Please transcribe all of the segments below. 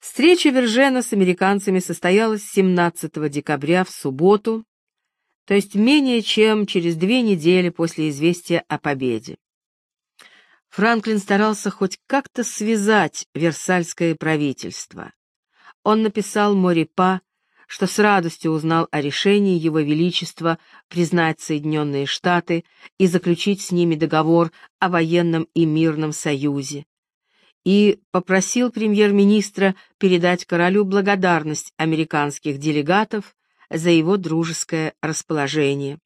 Встреча Вержена с американцами состоялась 17 декабря в субботу, то есть менее чем через 2 недели после известия о победе. Франклин старался хоть как-то связать Версальское правительство. Он написал Морипа, что с радостью узнал о решении Его Величества признать Соединенные Штаты и заключить с ними договор о военном и мирном союзе, и попросил премьер-министра передать королю благодарность американских делегатов за его дружеское расположение.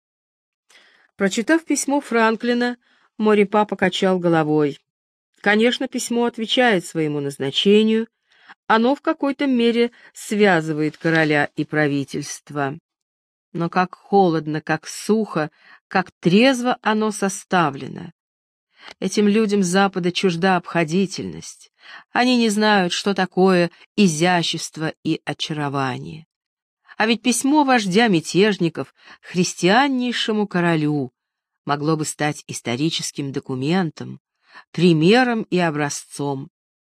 Прочитав письмо Франклина, Морипа покачал головой. Конечно, письмо отвечает своему назначению, оно в какой-то мере связывает короля и правительство. Но как холодно, как сухо, как трезво оно составлено. Этим людям Запада чужда обходительность. Они не знают, что такое изящество и очарование. А ведь письмо вождя мятежников христианнейшему королю могло бы стать историческим документом, примером и образцом.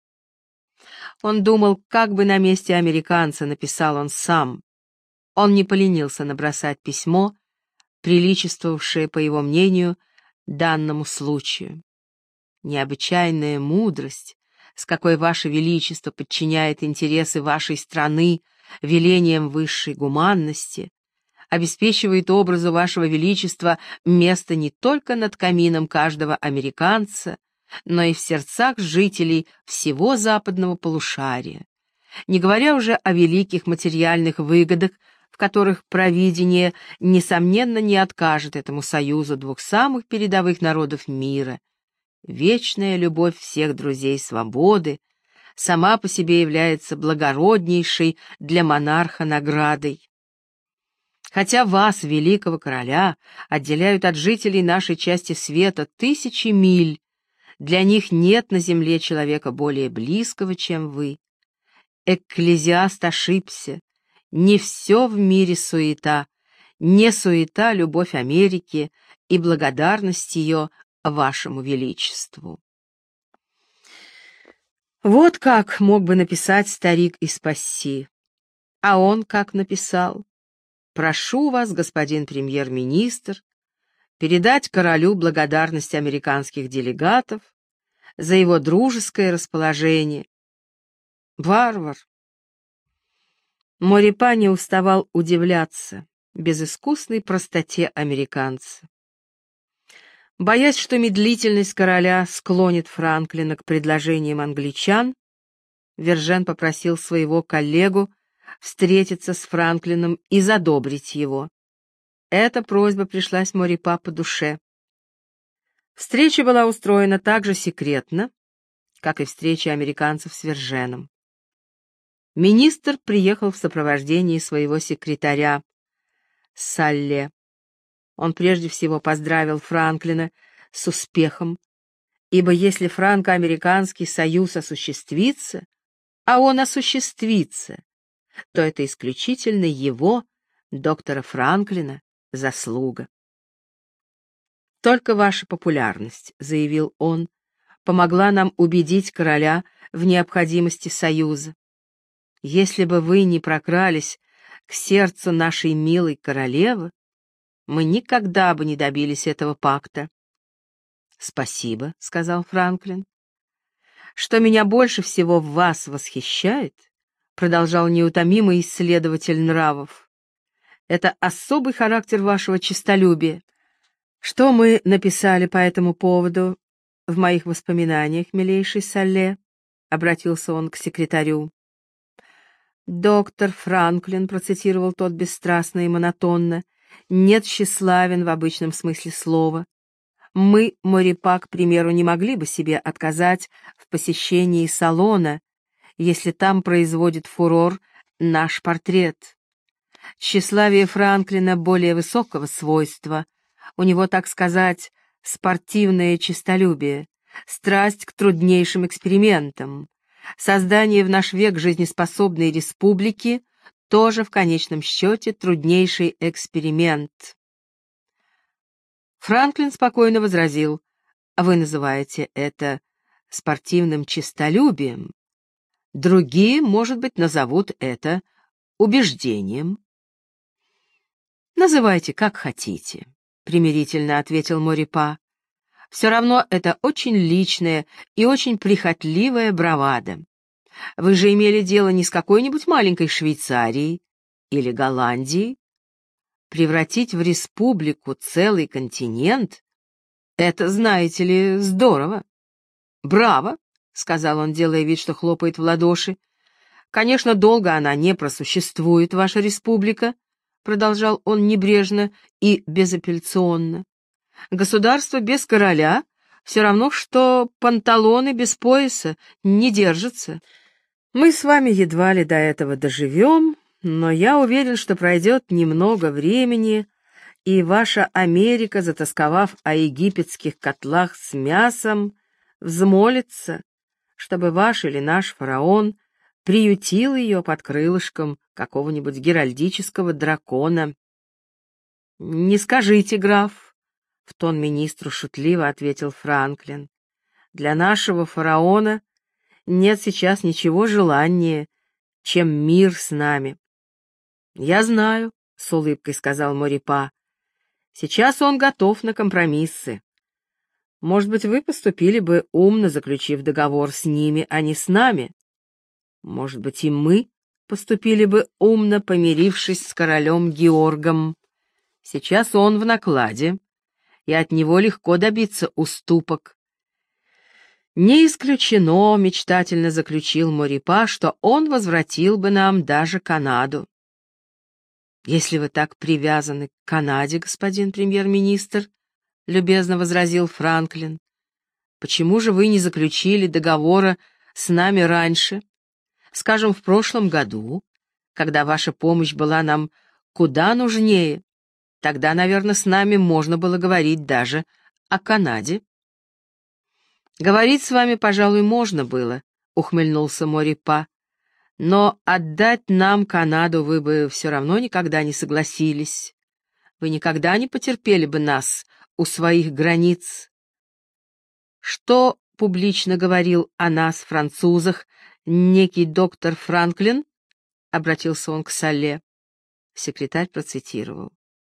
Он думал, как бы на месте американца написал он сам. Он не поленился набросать письмо, приличествовавшее, по его мнению, данному случаю. Необычайная мудрость, с какой Ваше Величество подчиняет интересы вашей страны велениям высшей гуманности, обеспечивает образу Вашего Величества место не только над камином каждого американца, но и в сердцах жителей всего западного полушария, не говоря уже о великих материальных выгодах, в которых провидение, несомненно, не откажет этому союзу двух самых передовых народов мира. Вечная любовь всех друзей свободы сама по себе является благороднейшей для монарха наградой. Хотя вас, великого короля, отделяют от жителей нашей части света 1000 миль, для них нет на земле человека более близкого, чем вы. Экклезиаст ошибся. Не все в мире суета, не суета любовь Америки и благодарность ее Вашему Величеству. Вот как мог бы написать старик из Пасси. А он как написал: «Прошу вас, господин премьер-министр, передать королю благодарность американских делегатов за его дружеское расположение». Варвар! Морипа не уставал удивляться безыскусной простоте американца. Боясь, что медлительность короля склонит Франклина к предложениям англичан, Вержен попросил своего коллегу встретиться с Франклином и задобрить его. Эта просьба пришлась Морипа по душе. Встреча была устроена так же секретно, как и встреча американцев с Верженом. Министр приехал в сопровождении своего секретаря Салле. Он прежде всего поздравил Франклина с успехом, ибо если франко-американский союз осуществится, а он осуществится, то это исключительно его, доктора Франклина, заслуга. «Только ваша популярность», — заявил он, — «помогла нам убедить короля в необходимости союза. Если бы вы не прокрались к сердцу нашей милой королевы, мы никогда бы не добились этого пакта». «Спасибо», — сказал Франклин. «Что меня больше всего в вас восхищает», — продолжал неутомимый исследователь нравов, — «это особый характер вашего честолюбия. Что мы написали по этому поводу в моих воспоминаниях, милейший Салле?» — обратился он к секретарю. «Доктор Франклин», — процитировал тот бесстрастно и монотонно, — «нет тщеславен в обычном смысле слова. Мы, Морипа, к примеру, не могли бы себе отказать в посещении салона, если там производит фурор наш портрет. Тщеславие Франклина более высокого свойства. У него, так сказать, спортивное честолюбие, страсть к труднейшим экспериментам. Создание в наш век жизнеспособной республики тоже в конечном счете труднейший эксперимент». Франклин спокойно возразил: «Вы называете это спортивным честолюбием. Другие, может быть, назовут это убеждением. «Называйте, как хотите», — примирительно ответил Морипа. «Все равно это очень личная и очень прихотливая бравада. Вы же имели дело не с какой-нибудь маленькой Швейцарией или Голландией. Превратить в республику целый континент — это, знаете ли, здорово. Браво!» — сказал он, делая вид, что хлопает в ладоши. «Конечно, долго она не просуществует, ваша республика», — продолжал он небрежно и безапелляционно. «Государство без короля все равно, что панталоны без пояса не держатся. Мы с вами едва ли до этого доживем, но я уверен, что пройдет немного времени, и ваша Америка, затосковав о египетских котлах с мясом, взмолится, чтобы ваш или наш фараон приютил ее под крылышком какого-нибудь геральдического дракона. «Не скажите, граф», — в тон министру шутливо ответил Франклин, «для нашего фараона нет сейчас ничего желаннее, чем мир с нами». «Я знаю», — с улыбкой сказал Морипа, «сейчас он готов на компромиссы. Может быть, вы поступили бы умно, заключив договор с ними, а не с нами. Может быть, и мы поступили бы умно, помирившись с королем Георгом. Сейчас он в накладе, и от него легко добиться уступок. Не исключено, — мечтательно заключил Морипа, — что он возвратил бы нам даже Канаду». «Если вы так привязаны к Канаде, господин премьер-министр, — любезно возразил Франклин, — почему же вы не заключили договора с нами раньше, скажем, в прошлом году, когда ваша помощь была нам куда нужнее? Тогда, наверное, с нами можно было говорить даже о Канаде». «Говорить с вами, пожалуй, можно было», — ухмыльнулся Морипа, «но отдать нам Канаду вы бы все равно никогда не согласились. Вы никогда не потерпели бы нас у своих границ. Что публично говорил о нас, французах, некий доктор Франклин?» — обратился он к Салле. Секретарь процитировал.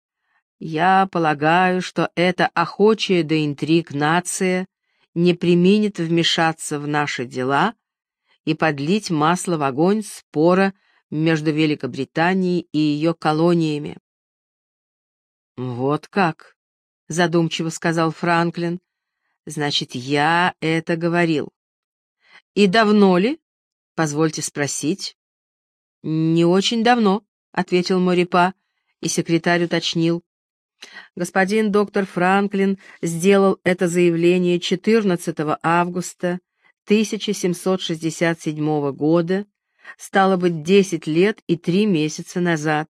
«Я полагаю, что эта охочая до интриг нация не преминет вмешаться в наши дела и подлить масло в огонь спора между Великобританией и ее колониями». «Вот как», — задумчиво сказал Франклин, — «значит, я это говорил. И давно ли? Позвольте спросить». «Не очень давно», — ответил Морипа, и секретарь уточнил. «Господин доктор Франклин сделал это заявление 14 августа 1767 года, стало быть, 10 лет и 3 месяца назад».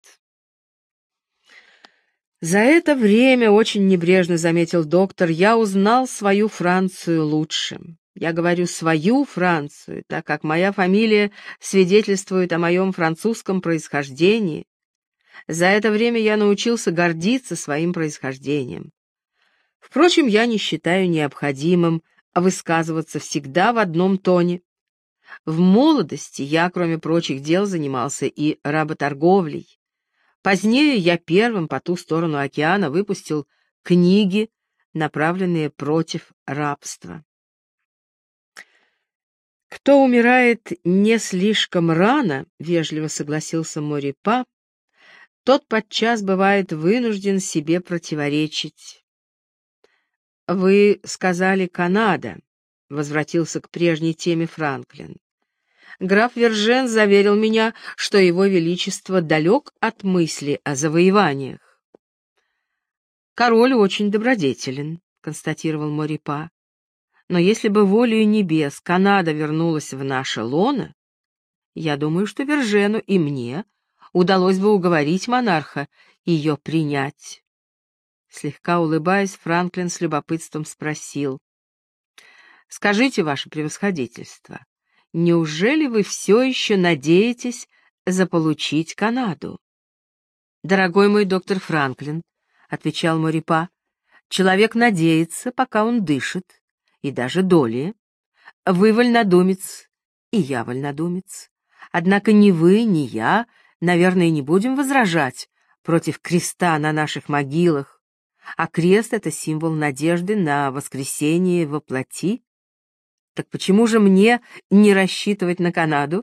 «За это время, — очень небрежно заметил доктор, — я узнал свою Францию лучше. Я говорю «свою Францию», так как моя фамилия свидетельствует о моем французском происхождении. За это время я научился гордиться своим происхождением. Впрочем, я не считаю необходимым высказываться всегда в одном тоне. В молодости я, кроме прочих дел, занимался и работорговлей. Позднее я первым по ту сторону океана выпустил книги, направленные против рабства. «Кто умирает не слишком рано, — вежливо согласился Морипа, — тот подчас бывает вынужден себе противоречить». «Вы сказали Канада», — возвратился к прежней теме Франклин. «Граф Вержен заверил меня, что его величество далек от мысли о завоеваниях». «Король очень добродетелен», — констатировал Морипа. «Но если бы волею небес Канада вернулась в наше лоно, я думаю, что Вержену и мне удалось бы уговорить монарха ее принять». Слегка улыбаясь, Франклин с любопытством спросил: «Скажите, ваше превосходительство, неужели вы все еще надеетесь заполучить Канаду?» «Дорогой мой доктор Франклин, — отвечал Морипа, — человек надеется, пока он дышит, и даже долее. Вы вольнодумец, И я вольнодумец. Однако ни вы, ни я, наверное, не будем возражать против креста на наших могилах, а крест — это символ надежды на воскресение во плоти. Так почему же мне не рассчитывать на Канаду?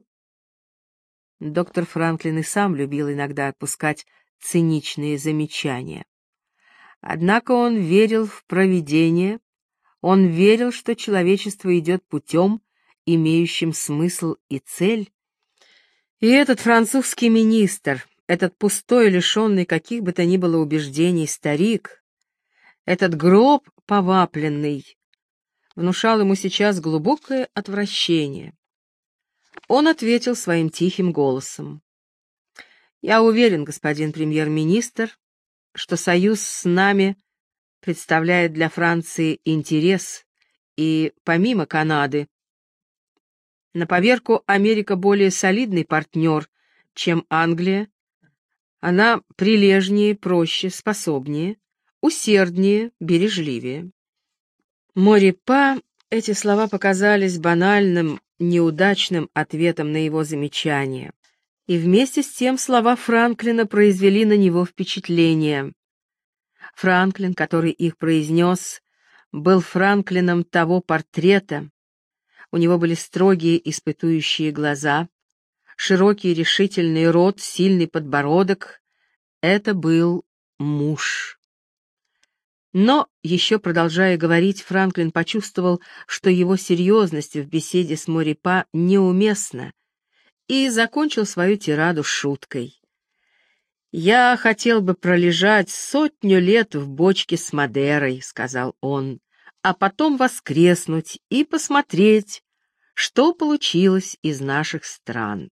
Доктор Франклин и сам любил иногда отпускать циничные замечания. Однако он верил в провидение, он верил, что человечество идет путем, имеющим смысл и цель. И этот французский министр, этот пустой, лишенный каких бы то ни было убеждений старик, этот гроб повапленный, внушал ему сейчас глубокое отвращение. Он ответил своим тихим голосом: «Я уверен, господин премьер-министр, что союз с нами представляет для Франции интерес, и помимо Канады, на поверку Америка более солидный партнер, чем Англия. Она прилежнее, проще, способнее, усерднее, бережливее». Морипа эти слова показались банальным, неудачным ответом на его замечание. И вместе с тем слова Франклина произвели на него впечатление. Франклин, который их произнес, был Франклином того портрета. У него были строгие испытующие глаза, широкий решительный рот, сильный подбородок. Это был муж. Но, еще продолжая говорить, Франклин почувствовал, что его серьезность в беседе с Морипа неуместна, и закончил свою тираду шуткой. «Я хотел бы пролежать 100 лет в бочке с Мадерой», — сказал он, «а потом воскреснуть и посмотреть, что получилось из наших стран».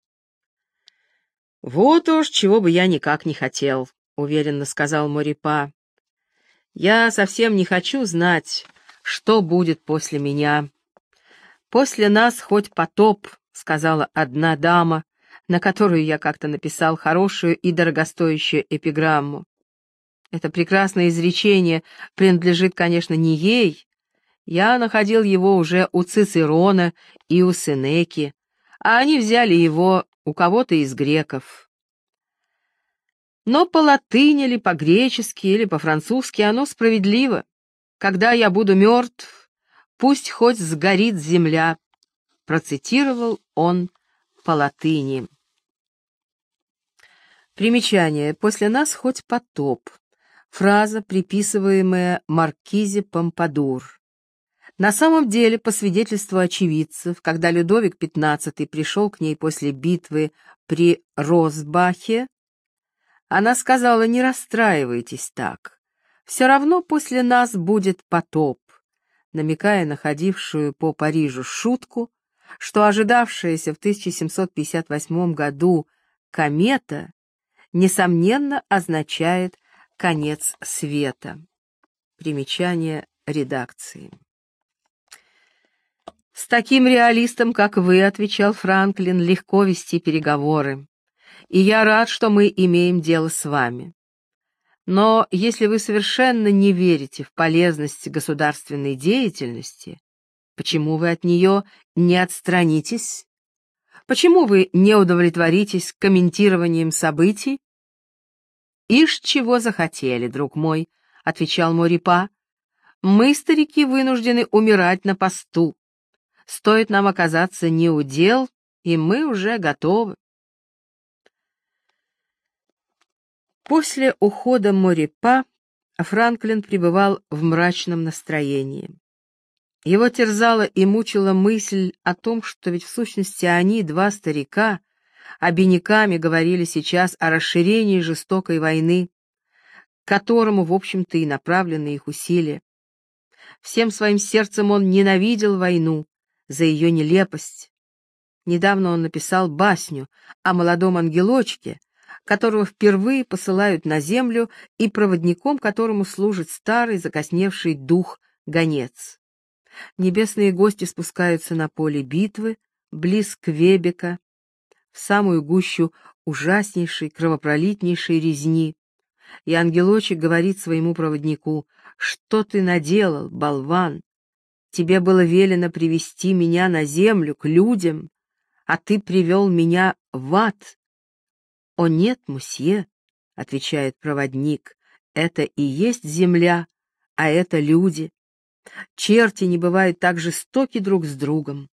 «Вот уж чего бы я никак не хотел», — уверенно сказал Морипа. «Я совсем не хочу знать, что будет после меня. После нас хоть потоп», — сказала одна дама, на которую я как-то написал хорошую и дорогостоящую эпиграмму. Это прекрасное изречение принадлежит, конечно, не ей. Я находил его уже у Цицерона и у Сенеки, а они взяли его у кого-то из греков. Но по латыни или по-гречески или по-французски оно справедливо. «Когда я буду мертв, пусть хоть сгорит земля», — процитировал он по латыни. Примечание. «После нас хоть потоп». Фраза, приписываемая маркизе Помпадур. На самом деле, по свидетельству очевидцев, когда Людовик XV пришел к ней после битвы при Росбахе, она сказала: «Не расстраивайтесь так, все равно после нас будет потоп», намекая на ходившую по Парижу шутку, что ожидавшаяся в 1758 году комета несомненно означает конец света. Примечание редакции. «С таким реалистом, как вы, — отвечал Франклин, — легко вести переговоры, и я рад, что мы имеем дело с вами. Но если вы совершенно не верите в полезность государственной деятельности, почему вы от нее не отстранитесь? Почему вы не удовлетворитесь комментированием событий?» «Ишь, чего захотели, друг мой, — отвечал Морипа, — мы, старики, вынуждены умирать на посту. Стоит нам оказаться неудел, и мы уже готовы». После ухода Морипа Франклин пребывал в мрачном настроении. Его терзала и мучила мысль о том, что ведь в сущности они, два старика, обиняками говорили сейчас о расширении жестокой войны, к которому, в общем-то, и направлены их усилия. Всем своим сердцем он ненавидел войну за ее нелепость. Недавно он написал басню о молодом ангелочке, которого впервые посылают на землю и проводником которому служит старый закосневший дух-гонец. Небесные гости спускаются на поле битвы, близ Квебека, в самую гущу ужаснейшей, кровопролитнейшей резни, и ангелочек говорит своему проводнику: «Что ты наделал, болван? Тебе было велено привести меня на землю, к людям, а ты привел меня в ад». «О нет, мусье», — отвечает проводник, — «это и есть земля, а это люди. Черти не бывают так жестоки друг с другом».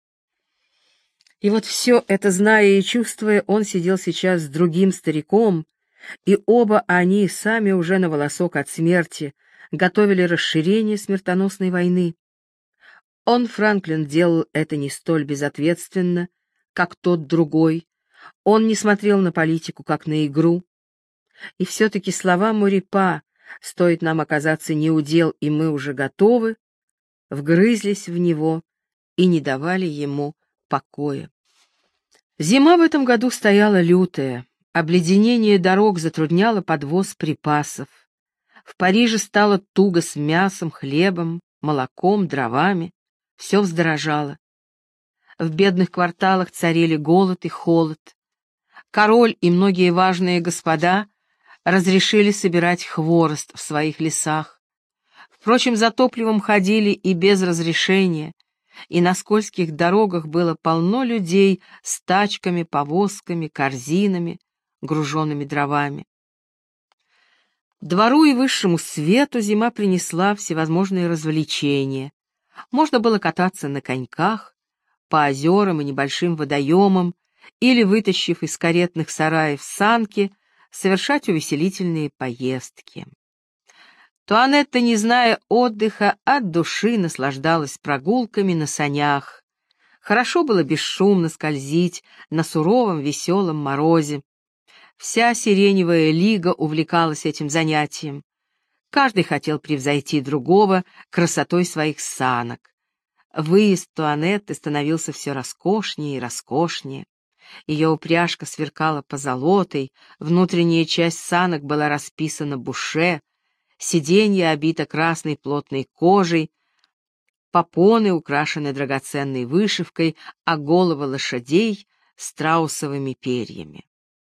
И вот все это, зная и чувствуя, он сидел сейчас с другим стариком, и оба они, сами уже на волосок от смерти, готовили расширение смертоносной войны. Он, Франклин, делал это не столь безответственно, как тот другой. Он не смотрел на политику, как на игру. И все-таки слова Морепа «стоит нам оказаться неудел, и мы уже готовы», вгрызлись в него и не давали ему покоя. Зима в этом году стояла лютая, обледенение дорог затрудняло подвоз припасов. В Париже стало туго с мясом, хлебом, молоком, дровами, все вздорожало. В бедных кварталах царили голод и холод. Король и многие важные господа разрешили собирать хворост в своих лесах. Впрочем, за топливом ходили и без разрешения, и на скользких дорогах было полно людей с тачками, повозками, корзинами, груженными дровами. Двору и высшему свету зима принесла всевозможные развлечения. Можно было кататься на коньках, по озерам и небольшим водоемам, или, вытащив из каретных сараев санки, совершать увеселительные поездки. Туанетта, не зная отдыха, от души наслаждалась прогулками на санях. Хорошо было бесшумно скользить на суровом веселом морозе. Вся Сиреневая лига увлекалась этим занятием. Каждый хотел превзойти другого красотой своих санок. Выезд Туанетты становился все роскошнее и роскошнее. Ее упряжка сверкала позолотой, внутренняя часть санок была расписана буше, сиденье обито красной плотной кожей, попоны украшены драгоценной вышивкой, а головы лошадей — страусовыми перьями.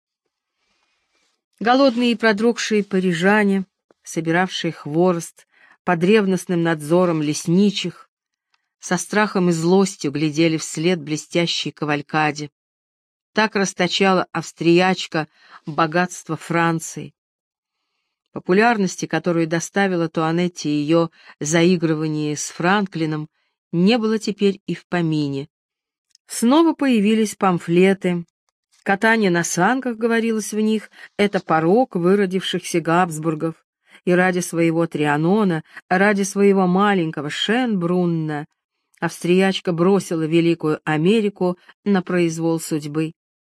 Голодные и продрогшие парижане, собиравшие хворост под ревностным надзором лесничих, со страхом и злостью глядели вслед блестящей кавалькаде. Так расточала австриячка богатство Франции. Популярности, которую доставила Туанетте ее заигрывание с Франклином, не было теперь и в помине. Снова появились памфлеты. Катание на санках, говорилось в них, это порок выродившихся Габсбургов, и ради своего Трианона, ради своего маленького Шенбрунна австриячка бросила Великую Америку на произвол судьбы.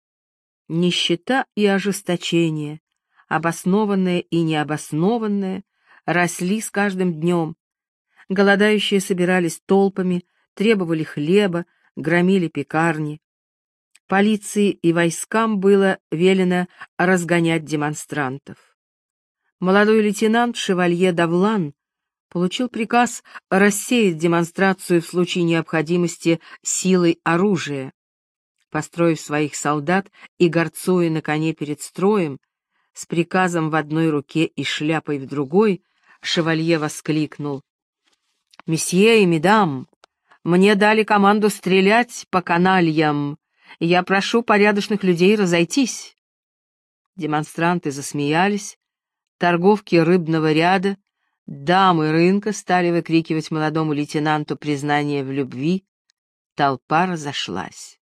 Нищета и ожесточение, обоснованное и необоснованное, росли с каждым днем. Голодающие собирались толпами, требовали хлеба, громили пекарни. Полиции и войскам было велено разгонять демонстрантов. Молодой лейтенант Шевалье Давлан получил приказ рассеять демонстрацию в случае необходимости силой оружия. Построив своих солдат и горцуя на коне перед строем, с приказом в одной руке и шляпой в другой, Шевалье воскликнул: «Месье и мадам, мне дали команду стрелять по канальям. Я прошу порядочных людей разойтись». Демонстранты засмеялись, торговки рыбного ряда, дамы рынка стали выкрикивать молодому лейтенанту признание в любви. Толпа разошлась.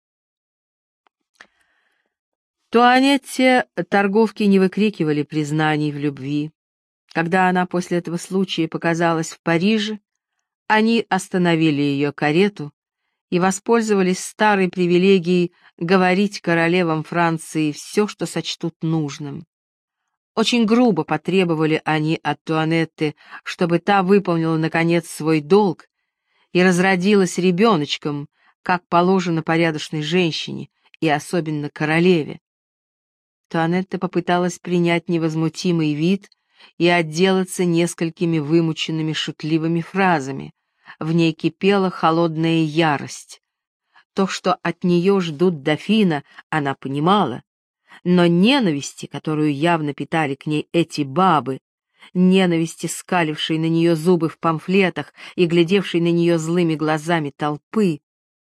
Туанетте торговки не выкрикивали признаний в любви. Когда она после этого случая показалась в Париже, они остановили ее карету и воспользовались старой привилегией говорить королевам Франции все, что сочтут нужным. Очень грубо потребовали они от Туанетты, чтобы та выполнила, наконец, свой долг и разродилась ребеночком, как положено порядочной женщине и особенно королеве. Туанетта попыталась принять невозмутимый вид и отделаться несколькими вымученными шутливыми фразами. В ней кипела холодная ярость. То, что от нее ждут дофина, она понимала, но ненависти, которую явно питали к ней эти бабы, ненависти, скалившей на нее зубы в памфлетах и глядевшей на нее злыми глазами толпы,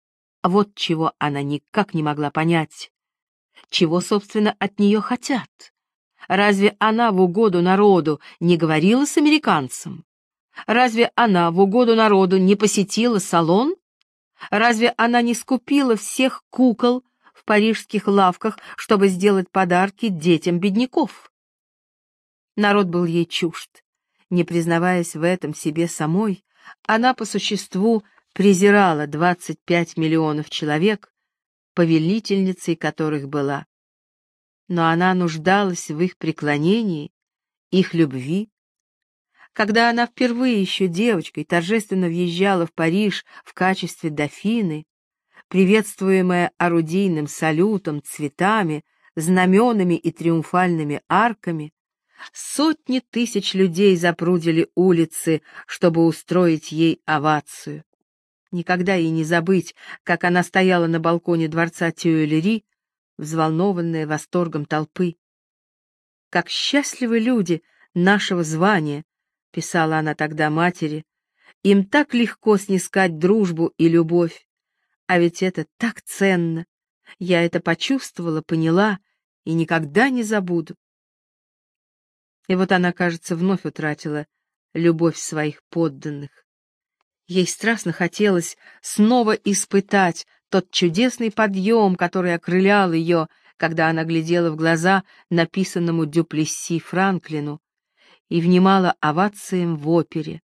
А вот чего она никак не могла понять. Чего, собственно, от нее хотят? Разве она в угоду народу не говорила с американцем? Разве она в угоду народу не посетила салон? Разве она не скупила всех кукол в парижских лавках, чтобы сделать подарки детям бедняков? Народ был ей чужд. Не признаваясь в этом себе самой, она по существу презирала 25 миллионов человек, повелительницей которых была. Но она нуждалась в их преклонении, их любви. Когда она впервые еще девочкой торжественно въезжала в Париж в качестве дофины, приветствуемая орудийным салютом, цветами, знаменами и триумфальными арками, сотни тысяч людей запрудили улицы, чтобы устроить ей овацию. Никогда ей не забыть, как она стояла на балконе дворца Тюильри, взволнованная восторгом толпы. «Как счастливы люди нашего звания», — писала она тогда матери, — «им так легко снискать дружбу и любовь. А ведь это так ценно. Я это почувствовала, поняла и никогда не забуду». И вот она, кажется, вновь утратила любовь своих подданных. Ей страстно хотелось снова испытать тот чудесный подъем, который окрылял ее, когда она глядела в глаза написанному Дюплесси Франклину и внимала овациям в опере.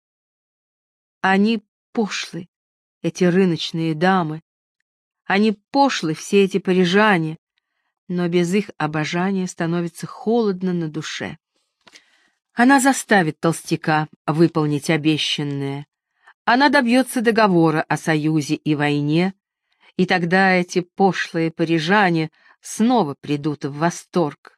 Они пошлы, эти рыночные дамы. Они пошлы, все эти парижане, но без их обожания становится холодно на душе. Она заставит толстяка выполнить обещанное. Она добьется договора о союзе и войне, и тогда эти пошлые парижане снова придут в восторг.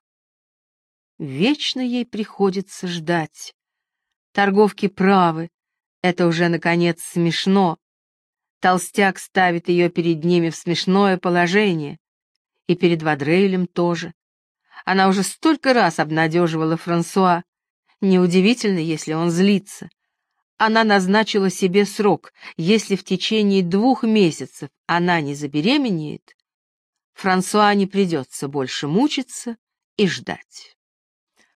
Вечно ей приходится ждать. Торговки правы, это уже, наконец, смешно. Толстяк ставит ее перед ними в смешное положение, и перед Вадрейлем тоже. Она уже столько раз обнадеживала Франсуа. Неудивительно, если он злится. Она назначила себе срок. Если в течение 2 месяцев она не забеременеет, Франсуа не придется больше мучиться и ждать.